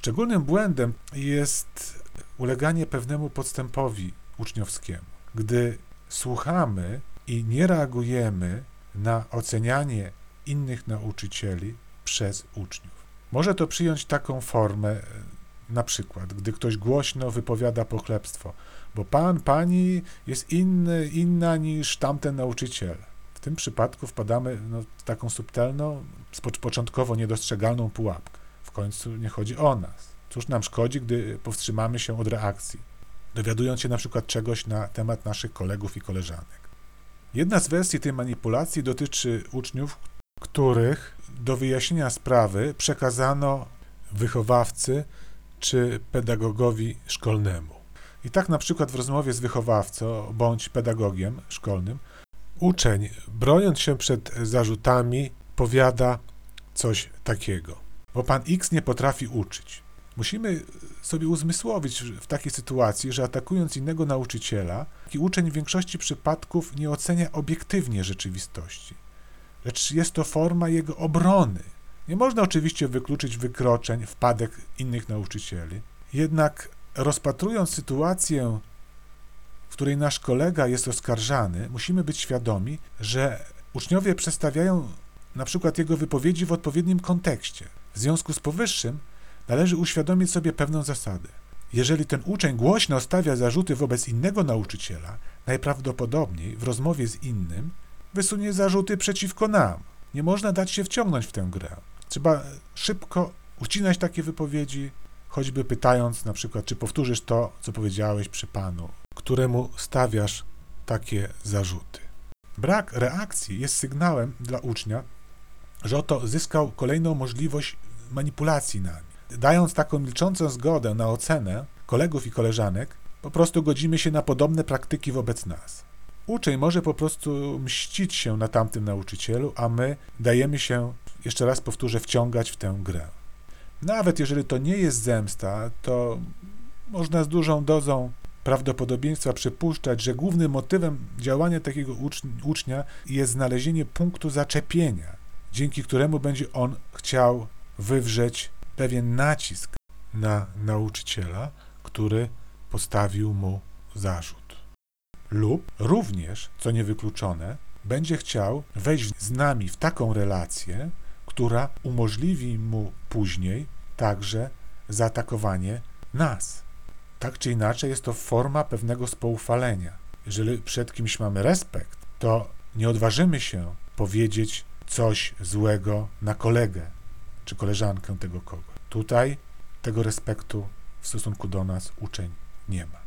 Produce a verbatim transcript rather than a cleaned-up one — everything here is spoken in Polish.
Szczególnym błędem jest uleganie pewnemu podstępowi uczniowskiemu. Gdy słuchamy i nie reagujemy na ocenianie innych nauczycieli przez uczniów. Może to przyjąć taką formę, na przykład, gdy ktoś głośno wypowiada pochlebstwo, bo pan, pani jest inny, inna niż tamten nauczyciel. W tym przypadku wpadamy no, w taką subtelną, początkowo niedostrzegalną pułapkę. W końcu nie chodzi o nas. Cóż nam szkodzi, gdy powstrzymamy się od reakcji, dowiadując się na przykład czegoś na temat naszych kolegów i koleżanek. Jedna z wersji tej manipulacji dotyczy uczniów, których do wyjaśnienia sprawy przekazano wychowawcy czy pedagogowi szkolnemu. I tak na przykład w rozmowie z wychowawcą bądź pedagogiem szkolnym uczeń, broniąc się przed zarzutami, powiada coś takiego. Bo pan X nie potrafi uczyć. Musimy sobie uzmysłowić w takiej sytuacji, że atakując innego nauczyciela, taki uczeń w większości przypadków nie ocenia obiektywnie rzeczywistości, lecz jest to forma jego obrony. Nie można oczywiście wykluczyć wykroczeń, wpadek innych nauczycieli, jednak rozpatrując sytuację, w której nasz kolega jest oskarżany, musimy być świadomi, że uczniowie przedstawiają na przykład jego wypowiedzi w odpowiednim kontekście. W związku z powyższym należy uświadomić sobie pewną zasadę. Jeżeli ten uczeń głośno stawia zarzuty wobec innego nauczyciela, najprawdopodobniej w rozmowie z innym wysunie zarzuty przeciwko nam. Nie można dać się wciągnąć w tę grę. Trzeba szybko ucinać takie wypowiedzi, choćby pytając na przykład, czy powtórzysz to, co powiedziałeś przy panu, któremu stawiasz takie zarzuty. Brak reakcji jest sygnałem dla ucznia, że oto zyskał kolejną możliwość manipulacji nami. Dając taką milczącą zgodę na ocenę kolegów i koleżanek, po prostu godzimy się na podobne praktyki wobec nas. Uczeń może po prostu mścić się na tamtym nauczycielu, a my dajemy się, jeszcze raz powtórzę, wciągać w tę grę. Nawet jeżeli to nie jest zemsta, to można z dużą dozą prawdopodobieństwa przypuszczać, że głównym motywem działania takiego ucznia jest znalezienie punktu zaczepienia, dzięki któremu będzie on chciał wywrzeć pewien nacisk na nauczyciela, który postawił mu zarzut. Lub również, co niewykluczone, będzie chciał wejść z nami w taką relację, która umożliwi mu później także zaatakowanie nas. Tak czy inaczej jest to forma pewnego spoufalenia. Jeżeli przed kimś mamy respekt, to nie odważymy się powiedzieć coś złego na kolegę czy koleżankę tego kogoś. Tutaj tego respektu w stosunku do nas uczeń nie ma.